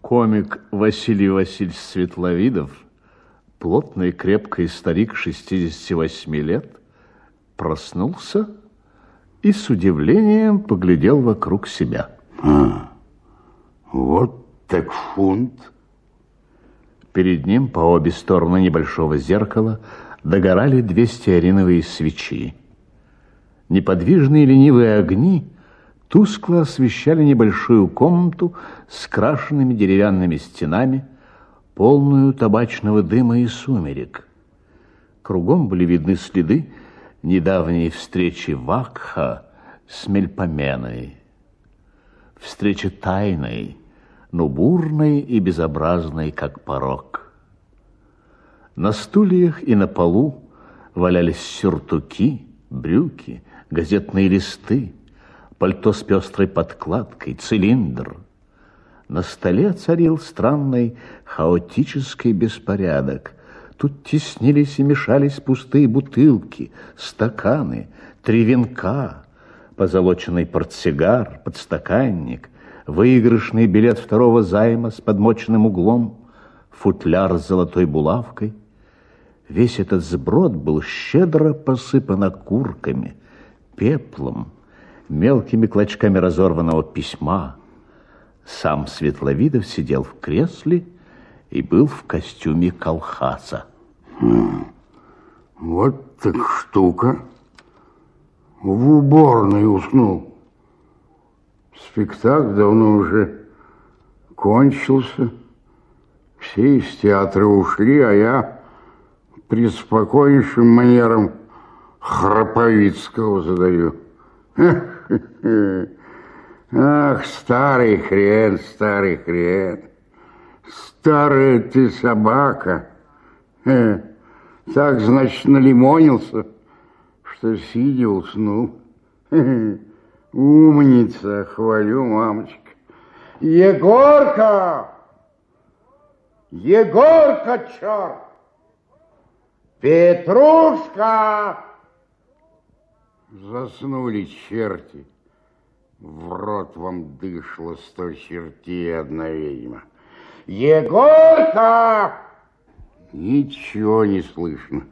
Комик Василий Васильевич Светловидов, плотный крепкий старик 68 лет, проснулся и с удивлением поглядел вокруг себя. Вот так фунт. Перед ним по обе стороны небольшого зеркала догорали 2 стеариновые свечи. Неподвижные ленивые огни тускло освещали небольшую комнату с крашенными деревянными стенами, полную табачного дыма и сумерек. Кругом были видны следы недавней встречи Вакха с Мельпоменой. Встреча тайной, но бурной и безобразной, как порок. На стульях и на полу валялись сюртуки, брюки, газетные листы, пальто с пестрой подкладкой, цилиндр. На столе царил странный хаотический беспорядок. Тут теснились и мешались пустые бутылки, стаканы, 3 венка, позолоченный портсигар, подстаканник, выигрышный билет 2-го займа с подмоченным углом, футляр с золотой булавкой. Весь этот сброд был щедро посыпан окурками, пеплом, мелкими клочками разорванного письма. Сам Светловидов сидел в кресле и был в костюме колхаза. Вот так штука. В уборной уснул. Спектакль давно уже кончился. Все из театра ушли, а я преспокойнейшим манером Храповицкого задаю. Ах, старый хрен, старый хрен. Старая ты собака. Так, значит, налимонился, что сидя уснул. Умница, хвалю, мамочка. Егорка! Егорка, черт! Петрушка! Заснули черти. В рот вам дышло 100 чертей одна ведьма. Егорка! Ничего не слышно.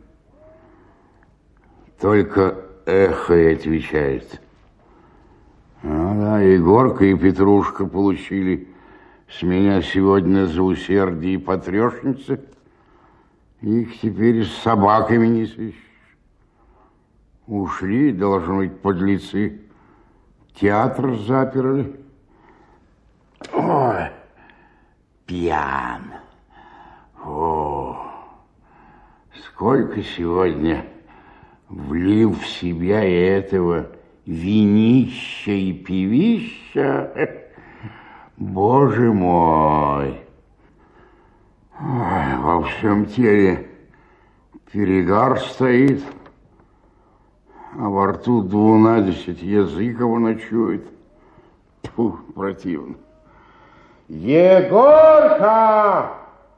Только эхо и отвечает. Да, Егорка и Петрушка получили с меня сегодня за усердие и потрешницы. Их теперь с собаками не сыщешь. Ушли, должно быть, подлецы. Театр заперли. Ой, пьян. О, сколько сегодня влил в себя и этого винища и пивища. Боже мой. Ой, во всем теле перегар стоит, а во рту 12 языков ночует. Фу, противно. Егорка!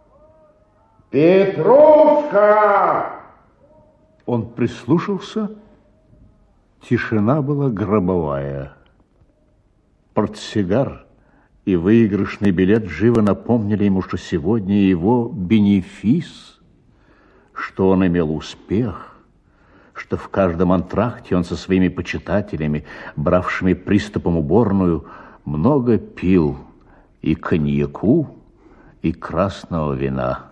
Петрушка! Он прислушался. Тишина была гробовая. Портсигар и выигрышный билет живо напомнили ему, что сегодня его бенефис, что он имел успех, что в каждом антракте он со своими почитателями, бравшими приступом уборную, много пил и коньяку, и красного вина.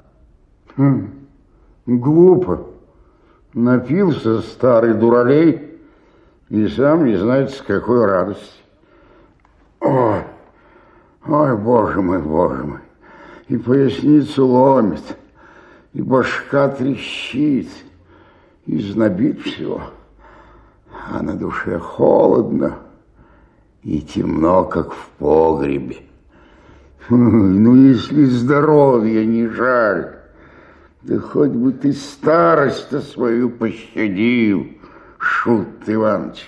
Глупо. Напился старый дуралей и сам не знает, с какой радости. Ой, ой, боже мой, и поясницу ломит, и башка трещит, и знобит всего, а на душе холодно и темно, как в погребе. Ну, если здоровья не жаль, да хоть бы ты старость-то свою пощадил, Шут Иванович.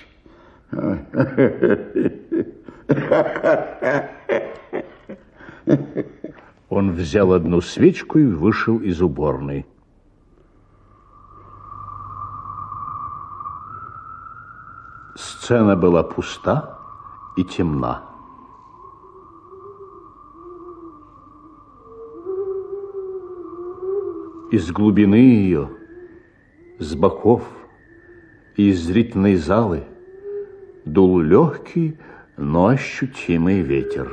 Он взял одну свечку и вышел из уборной. Сцена была пуста и темна. Из глубины ее, с боков и из зрительной залы дул легкий, но ощутимый ветер.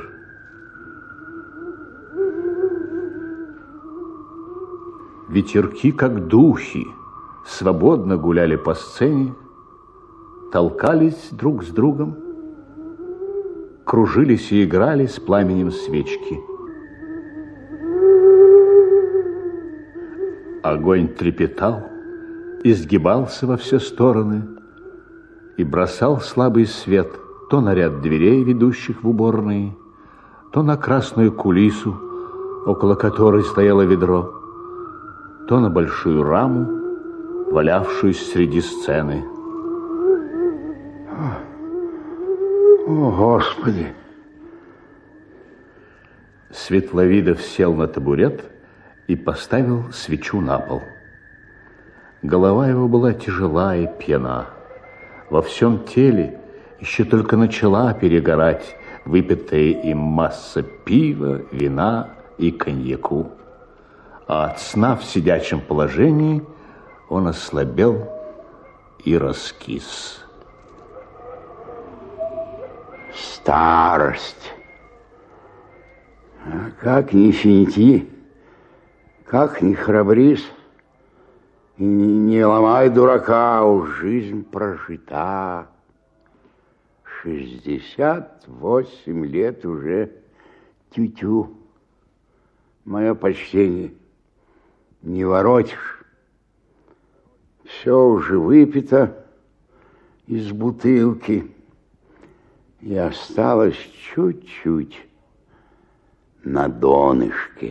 Ветерки, как духи, свободно гуляли по сцене, толкались друг с другом, кружились и играли с пламенем свечки. Огонь трепетал, изгибался во все стороны и бросал слабый свет то на ряд дверей, ведущих в уборные, то на красную кулису, около которой стояло ведро, то на большую раму, валявшуюся среди сцены. О, Господи! Светловидов сел на табурет и поставил свечу на пол. Голова его была тяжела и пьяна. Во всем теле еще только начала перегорать выпитая им масса пива, вина и коньяку. А от сна в сидячем положении он ослабел и раскис. Старость. А как ни финти, как ни храбрись, и не ломай дурака, уж жизнь прожита. 68 лет уже тю-тю. Мое почтение, не воротишь. Все уже выпито из бутылки, и осталось чуть-чуть на донышке.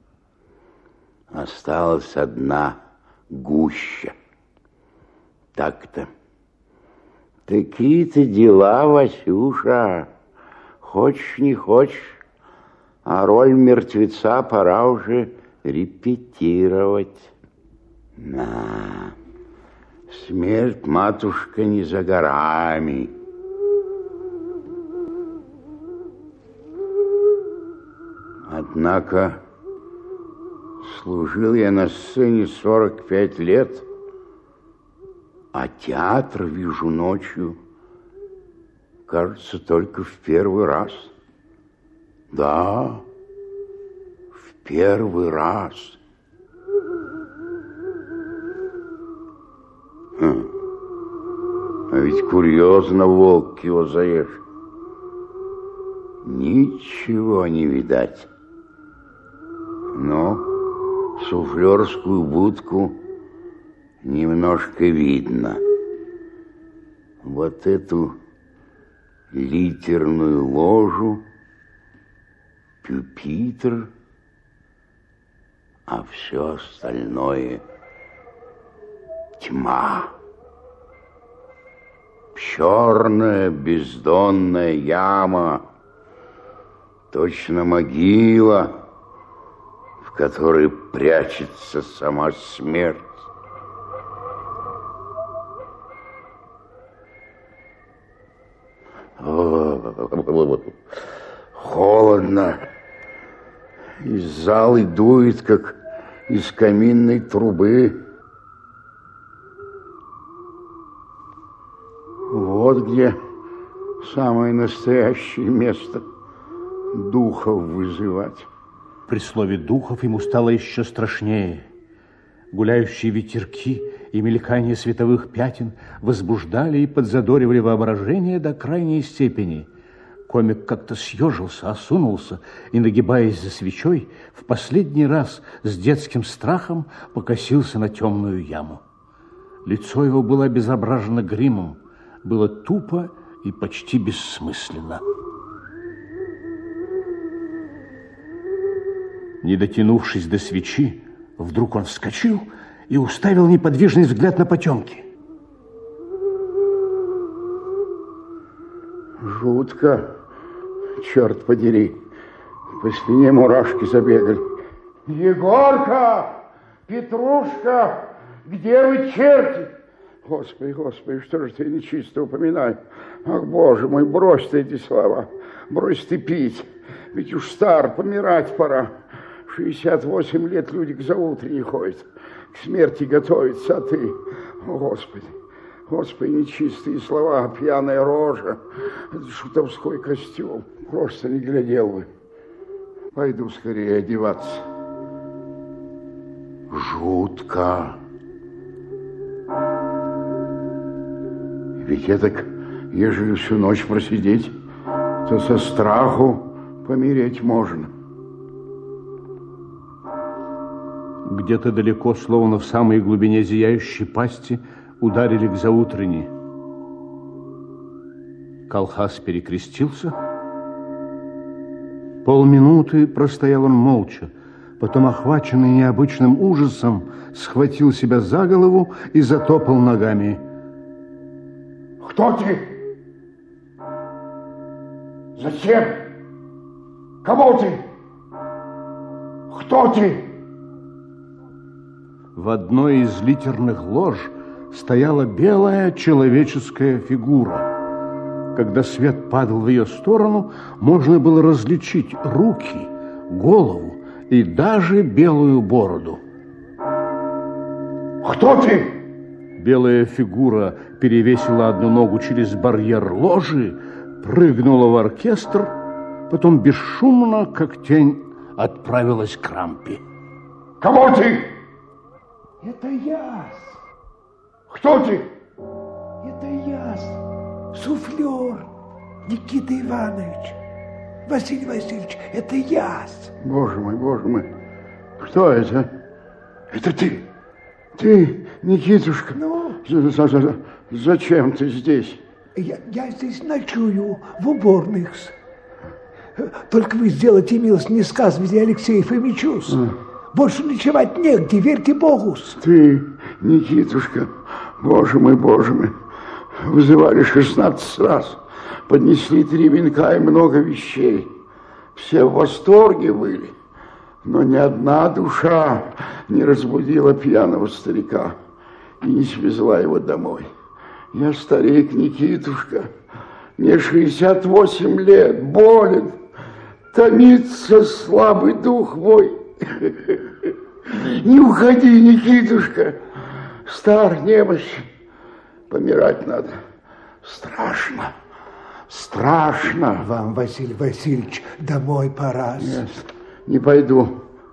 Осталась одна гуща. Так-то. Такие-то дела, Васюша. Хочешь, не хочешь, а роль мертвеца пора уже репетировать. На, смерть, матушка, не за горами. Однако служил я на сцене 45 лет, а театр вижу ночью, кажется, только в первый раз. Да, в первый раз. А ведь курьезно волк его заешь. Ничего не видать. Но суфлерскую будку немножко видно. Вот эту литерную ложу, пюпитр, а все остальное тьма. Черная бездонная яма, точно могила, в которой прячется сама смерть. Холодно. Из залы дует, как из каминной трубы. Вот где самое настоящее место духов вызывать. При слове духов ему стало еще страшнее. Гуляющие ветерки и мелькание световых пятен возбуждали и подзадоривали воображение до крайней степени. Комик как-то съежился, осунулся и, нагибаясь за свечой, в последний раз с детским страхом покосился на темную яму. Лицо его было обезображено гримом, было тупо и почти бессмысленно. Не дотянувшись до свечи, вдруг он вскочил и уставил неподвижный взгляд на потемки. Жутко, черт подери. По спине мурашки забегали. Егорка! Петрушка! Где вы, черти? Господи, Господи, что же ты нечисто упоминай? Ах, Боже мой, брось ты эти слова. Брось ты пить. Ведь уж стар, помирать пора. 68 лет люди к заутрене ходят, к смерти готовятся, а ты, о, Господи, Господи, нечистые слова, пьяная рожа, шутовской костюм, просто не глядел бы. Пойду скорее одеваться. Жутко. Ведь это, ежели всю ночь просидеть, то со страху помереть можно. Где-то далеко, словно в самой глубине зияющей пасти, ударили к заутренне. Колхаз перекрестился. Полминуты простоял он молча, потом, охваченный необычным ужасом, схватил себя за голову и затопал ногами. Кто ты? Зачем? Кого ты? Кто ты? В одной из литерных лож стояла белая человеческая фигура. Когда свет падал в ее сторону, можно было различить руки, голову и даже белую бороду. Кто ты? Белая фигура перевесила одну ногу через барьер ложи, прыгнула в оркестр, потом бесшумно, как тень, отправилась к рампе. Кого ты? Это я. Кто ты? Это я, суфлер Никита Иванович. Василий Васильевич, это я. Боже мой, кто это? Это ты? Ты, Никитушка? Ну? Зачем ты здесь? Я здесь ночую, в уборных. Только вы сделайте милость, не сказывайте Алексею Фомичу. Больше ночевать негде, верьте Богу. Ты, Никитушка, Боже мой, вызывали 16 раз, поднесли 3 венка и много вещей. Все в восторге были, но ни одна душа не разбудила пьяного старика и не свезла его домой. Я старик, Никитушка, мне 68 лет, болен, томится слабый дух мой. Не уходи, Никитушка, стар, немощен, помирать надо. Страшно, страшно. Вам, Василий Васильевич, домой пора. Нет, не пойду.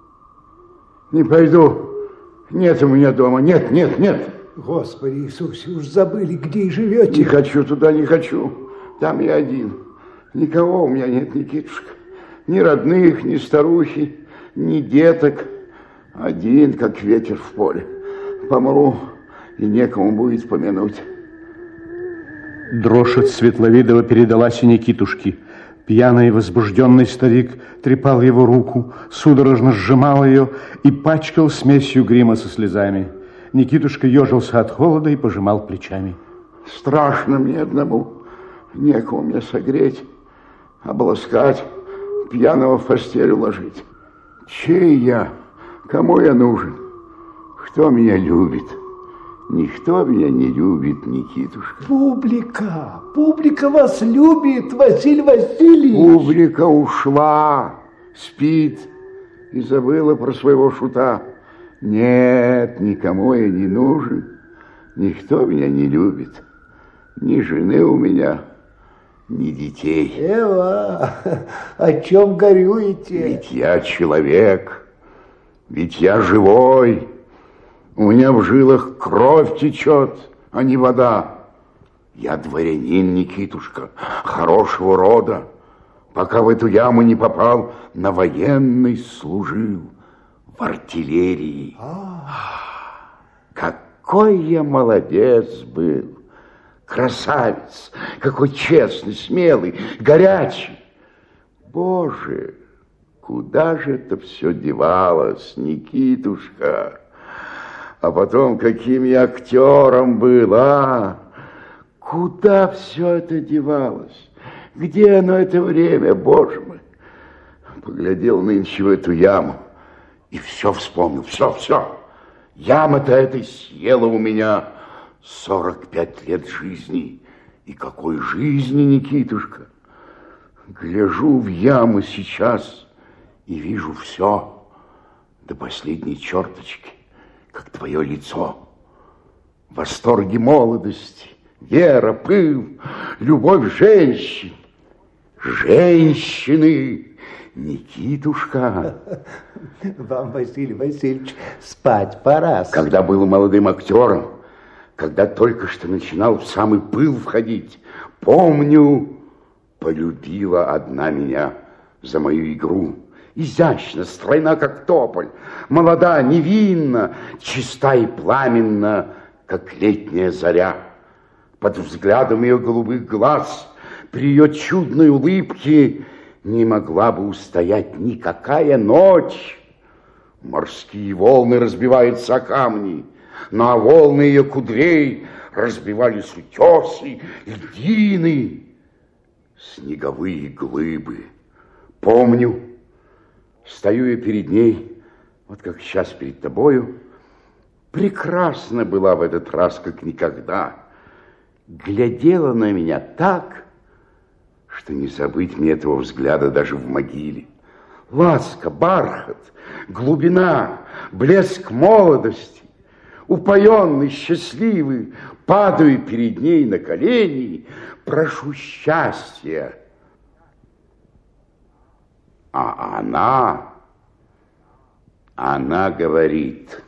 Нет у меня дома, нет. Господи Иисусе, уж забыли, где и живете. Не хочу туда, не хочу. Там я один. Никого у меня нет, Никитушка. Ни родных, ни старухи, ни деток. Один, как ветер в поле. Помру, и некому будет помянуть. Дрожь от Светловидова передалась и Никитушке. Пьяный и возбужденный старик трепал его руку, судорожно сжимал ее и пачкал смесью грима со слезами. Никитушка ежился от холода и пожимал плечами. Страшно мне одному. Некому мне согреть, обласкать, пьяного в постель уложить. Чей я? Кому я нужен? Кто меня любит? Никто меня не любит, Никитушка. Публика вас любит, Василий Васильевич. Публика ушла, спит и забыла про своего шута. Нет, никому я не нужен, никто меня не любит. Ни жены у меня, ни детей. Эва, о чем горюете? Ведь я человек, ведь я живой. У меня в жилах кровь течет, а не вода. Я дворянин, Никитушка, хорошего рода. Пока в эту яму не попал, на военной служил, в артиллерии. Какой я молодец был, красавец, какой честный, смелый, горячий. Боже, куда же это все девалось, Никитушка? А потом, каким я актером был, а? Куда все это девалось? Где оно это время, Боже мой? Поглядел нынче в эту яму и все вспомнил, все. Яма-то эта съела у меня 45 лет жизни. И какой жизни, Никитушка? Гляжу в яму сейчас и вижу все. до последней черточки, как твое лицо. Восторги молодости, вера, пыл, любовь женщин. Женщины, Никитушка. Вам, Василий Васильевич, спать пора. Когда был молодым актером, когда только что начинал в самый пыл входить, помню, полюбила одна меня за мою игру. Изящно, стройна, как тополь, молода, невинна, чиста и пламенна, как летняя заря. Под взглядом ее голубых глаз, при ее чудной улыбке, не могла бы устоять никакая ночь. Морские волны разбиваются о камни, но о волны ее кудрей разбивались утесы, льдины, снеговые глыбы. Помню, стою я перед ней, вот как сейчас перед тобою, прекрасна была в этот раз, как никогда. Глядела на меня так, что не забыть мне этого взгляда даже в могиле. Ласка, бархат, глубина, блеск молодости. Упоенный, счастливый, падаю перед ней на колени, прошу счастья. А она говорит: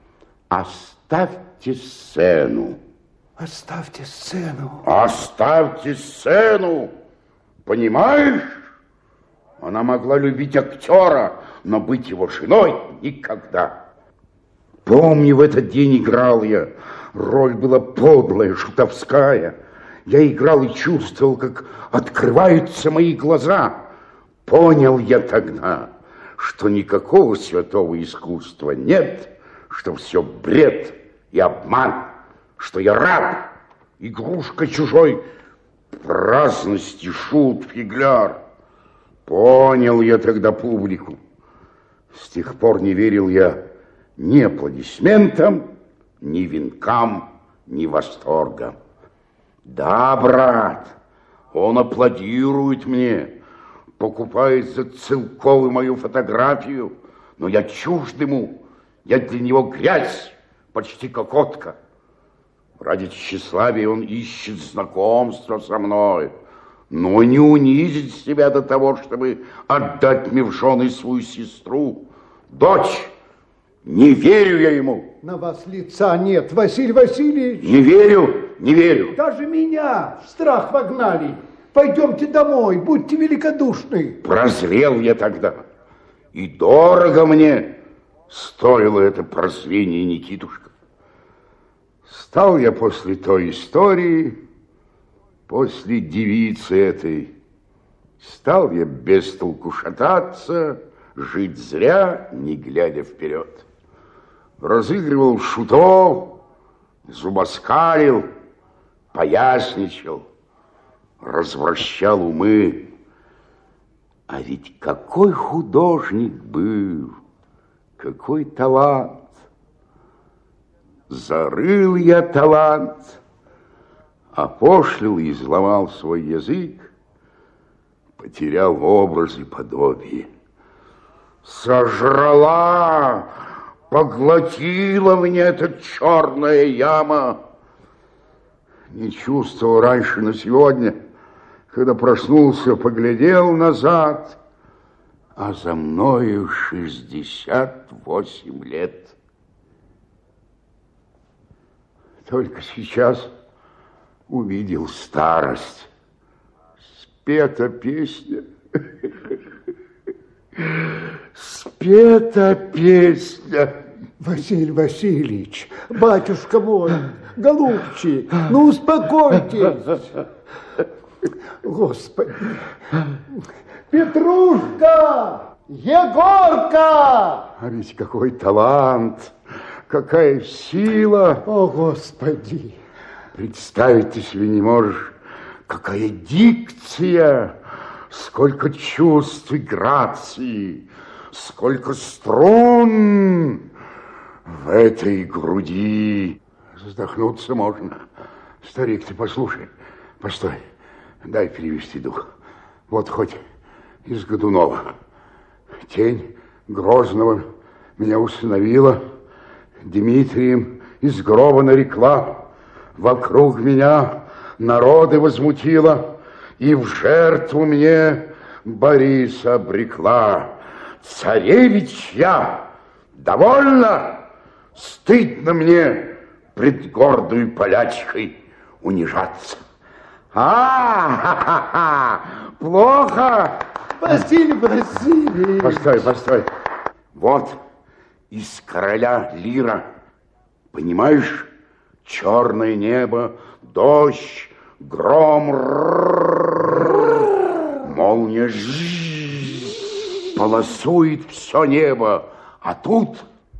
оставьте сцену. Оставьте сцену. Оставьте сцену. Понимаешь? Она могла любить актера, но быть его женой никогда. Помню, в этот день играл я. Роль была подлая, шутовская. Я играл и чувствовал, как открываются мои глаза. Понял я тогда, что никакого святого искусства нет, что все бред и обман, что я раб, игрушка чужой праздности, шут, фигляр. Понял я тогда публику. С тех пор не верил я ни аплодисментам, ни венкам, ни восторгам. Да, брат, он аплодирует мне, покупает за целковую мою фотографию, но я чужд ему, я для него грязь, почти кокотка. Ради тщеславия он ищет знакомства со мной, но не унизить себя до того, чтобы отдать мне в жены свою сестру, дочь. Не верю я ему. На вас лица нет, Василий Васильевич. Не верю, не верю. Даже меня в страх вогнали. Пойдемте домой, будьте великодушны. Прозрел я тогда. И дорого мне стоило это прозрение, Никитушка. Стал я после той истории, после девицы этой, стал я без толку шататься, жить зря, не глядя вперед. Разыгрывал шутов, зубоскалил, поясничал, развращал умы. А ведь какой художник был, какой талант! Зарыл я талант, опошлил и изломал свой язык, потерял образ и подобие. Сожрала, поглотила меня эта черная яма. Не чувствовал раньше, но сегодня, когда проснулся, поглядел назад, а за мною 68 лет. Только сейчас увидел старость. Спета песня. Спета песня. Василий Васильевич, батюшка мой, голубчик, ну успокойтесь. Господи. Петрушка! Егорка! А ведь какой талант, какая сила. О, Господи. Представить ты себе не можешь, какая дикция, сколько чувств и грации, сколько струн в этой груди. Вздохнуться можно. Старик, ты послушай, постой, дай перевести дух. Вот хоть из Годунова. Тень Грозного меня усыновила, Дмитрием из гроба нарекла, вокруг меня народы возмутила, и в жертву мне Бориса обрекла. Царевич я, довольно, стыдно мне пред гордою полячкой унижаться. Плохо. Василий. Постой. Вот из короля лира, понимаешь, черное небо, дождь, гром, молния полосует все небо, а тут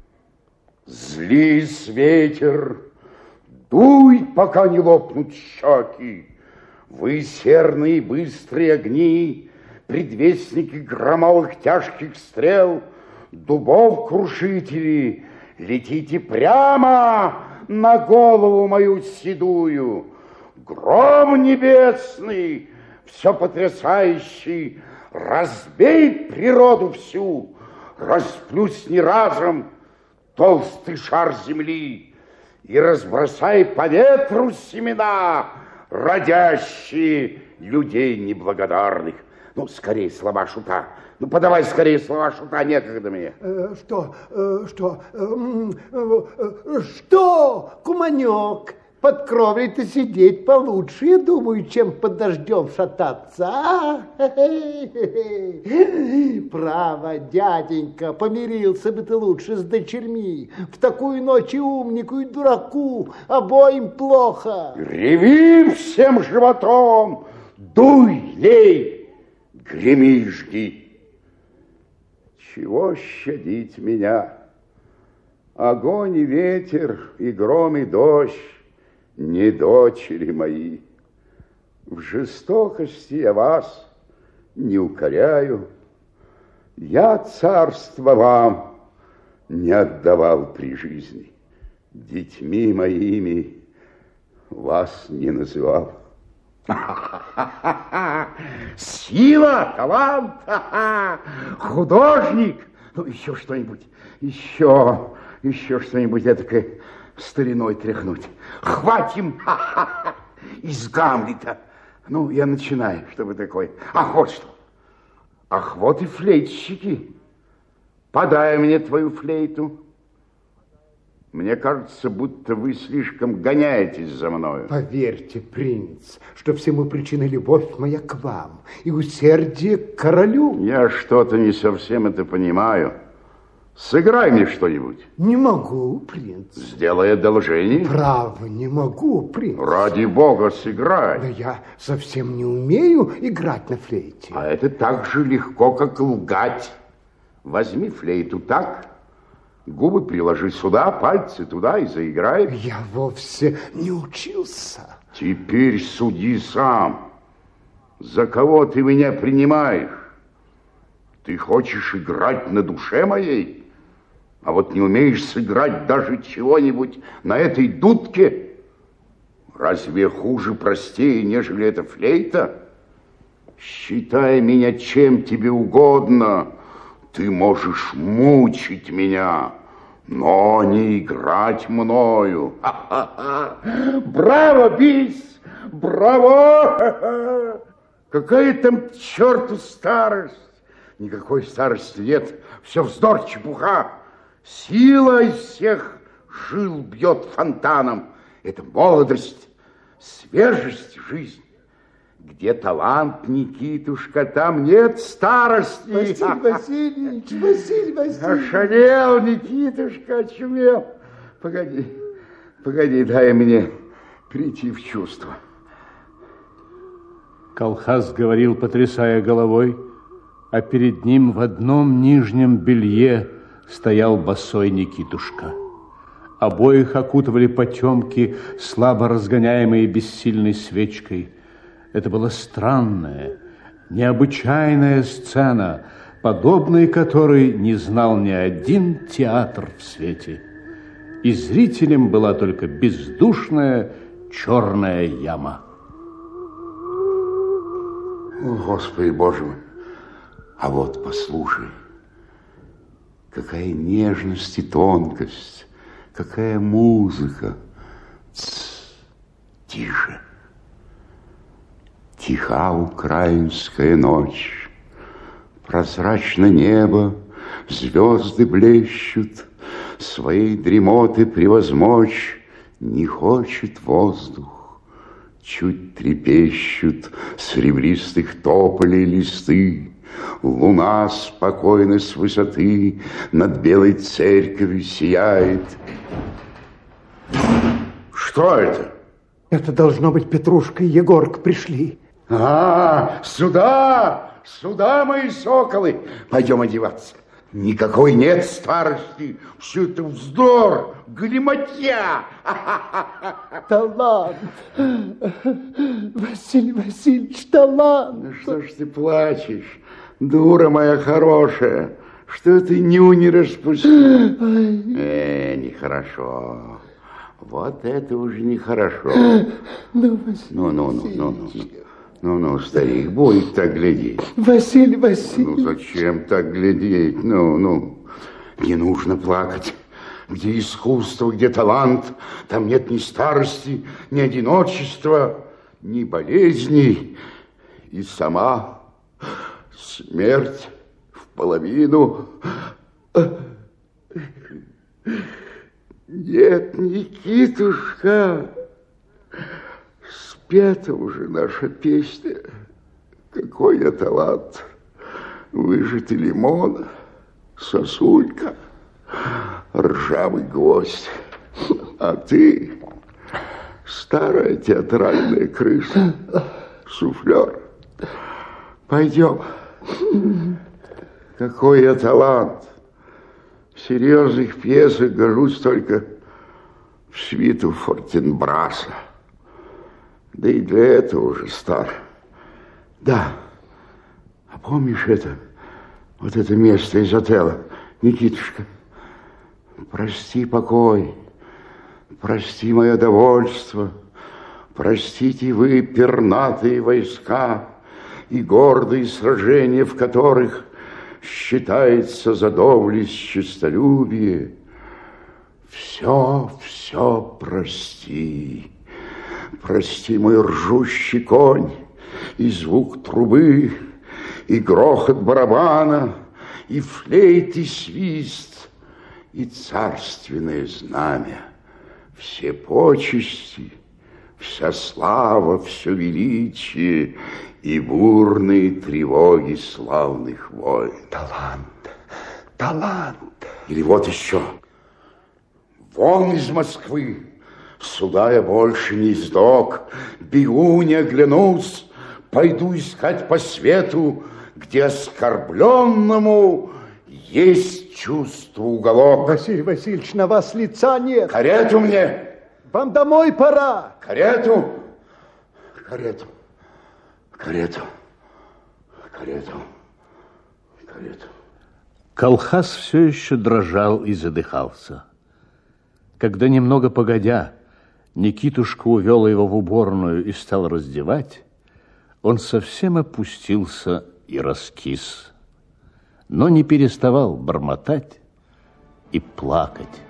злись ветер, дуй, пока не лопнут щеки. Вы серные быстрые огни, предвестники громовых тяжких стрел, дубов крушители, летите прямо на голову мою седую. Гром небесный, все потрясающий, разбей природу всю, расплюсни разом толстый шар земли и разбросай по ветру семена, родящие людей неблагодарных. Ну, скорее слова шута. Ну, подавай скорее слова шута, некогда мне. Что, куманек? Под кровлей-то сидеть получше, я думаю, чем под дождем шататься. А? Право, дяденька, помирился бы ты лучше с дочерьми. В такую ночь и умнику, и дураку обоим плохо. Реви всем животом, дуй, лей, греми, жги. Чего щадить меня? Огонь и ветер, и гром, и дождь не дочери мои. В жестокости я вас не укоряю. Я царство вам не отдавал при жизни. Детьми моими вас не называл. Сила, талант, художник. Ну, еще что-нибудь, еще что-нибудь этакое стариной тряхнуть. Хватим из Гамлета. Ну, я начинаю, чтобы такое. Ах, вот что. Ах, вот и флейтщики. Подай мне твою флейту. Мне кажется, будто вы слишком гоняетесь за мною. Поверьте, принц, что всему причина любовь моя к вам и усердие к королю. Я что-то не совсем это понимаю. Сыграй мне что-нибудь. Не могу, принц. Сделай одолжение. Право, не могу, принц. Ради бога, сыграй. Да я совсем не умею играть на флейте. А это так же легко, как лгать. Возьми флейту так, губы приложи сюда, пальцы туда и заиграй. Я вовсе не учился. Теперь суди сам. За кого ты меня принимаешь? Ты хочешь играть на душе моей? А вот не умеешь сыграть даже чего-нибудь на этой дудке? Разве хуже, простее, нежели эта флейта? Считай меня чем тебе угодно. Ты можешь мучить меня, но не играть мною. Браво, бис! Браво! Какая там к черту старость? Никакой старости нет. Все вздор, чепуха. Сила из всех жил бьет фонтаном. Это молодость, свежесть жизни. Где талант, Никитушка, там нет старости. Василий Васильевич. Ошалел, Никитушка, очумел. Погоди, дай мне прийти в чувство. Колхаз говорил, потрясая головой, а перед ним в одном нижнем белье стоял босой Никитушка. Обоих окутывали потемки, слабо разгоняемые бессильной свечкой. Это была странная, необычайная сцена, подобной которой не знал ни один театр в свете. И зрителем была только бездушная черная яма. О, Господи Боже мой! А вот послушай, Какая нежность и тонкость, какая музыка. Тише. Тиха украинская ночь, прозрачно небо, звезды блещут, своей дремоты превозмочь не хочет воздух. Чуть трепещут серебристых тополей листы, луна спокойно с высоты над белой церковью сияет. Что это? Это должно быть Петрушка и Егорка пришли. Сюда, сюда, мои соколы. Пойдем одеваться. Никакой нет старости. Все это вздор, галиматья. Талант. Василий Васильевич, талант. Ну что ж ты плачешь, дура моя хорошая? Что ты нюни распустил? Нехорошо. Вот это уже нехорошо. Ну, старик, будет так глядеть. Василий Васильевич. Ну, зачем так глядеть? Не нужно плакать. Где искусство, где талант, там нет ни старости, ни одиночества, ни болезней. И сама смерть в половину. Нет, Никитушка, спета уже наша песня. Какой я талант! Выжатый лимон, сосулька, ржавый гвоздь. А ты старая театральная крыса, суфлер. Пойдем. Какой я талант! В серьезных пьесах гожусь только в свиту Фортенбраса. Да и для этого уже стар. Да, а помнишь вот это место из отеля, Никитушка? Прости покой, прости мое довольство, простите вы пернатые войска и гордые сражения, в которых считается за доблесть честолюбие. Все прости. Прости мой ржущий конь, и звук трубы, и грохот барабана, и флейт, и свист, и царственное знамя. Все почести, вся слава, все величие и бурные тревоги славных войн. Талант. Или вот еще. Вон из Москвы. Сюда я больше не издок. Бегу, не оглянусь. Пойду искать по свету, где оскорбленному есть чувство уголок. Василий Васильевич, на вас лица нет. Карету мне. Вам домой пора. Карету. Колхаз все еще дрожал и задыхался. Когда немного погодя Никитушка увел его в уборную и стал раздевать, он совсем опустился и раскис, но не переставал бормотать и плакать.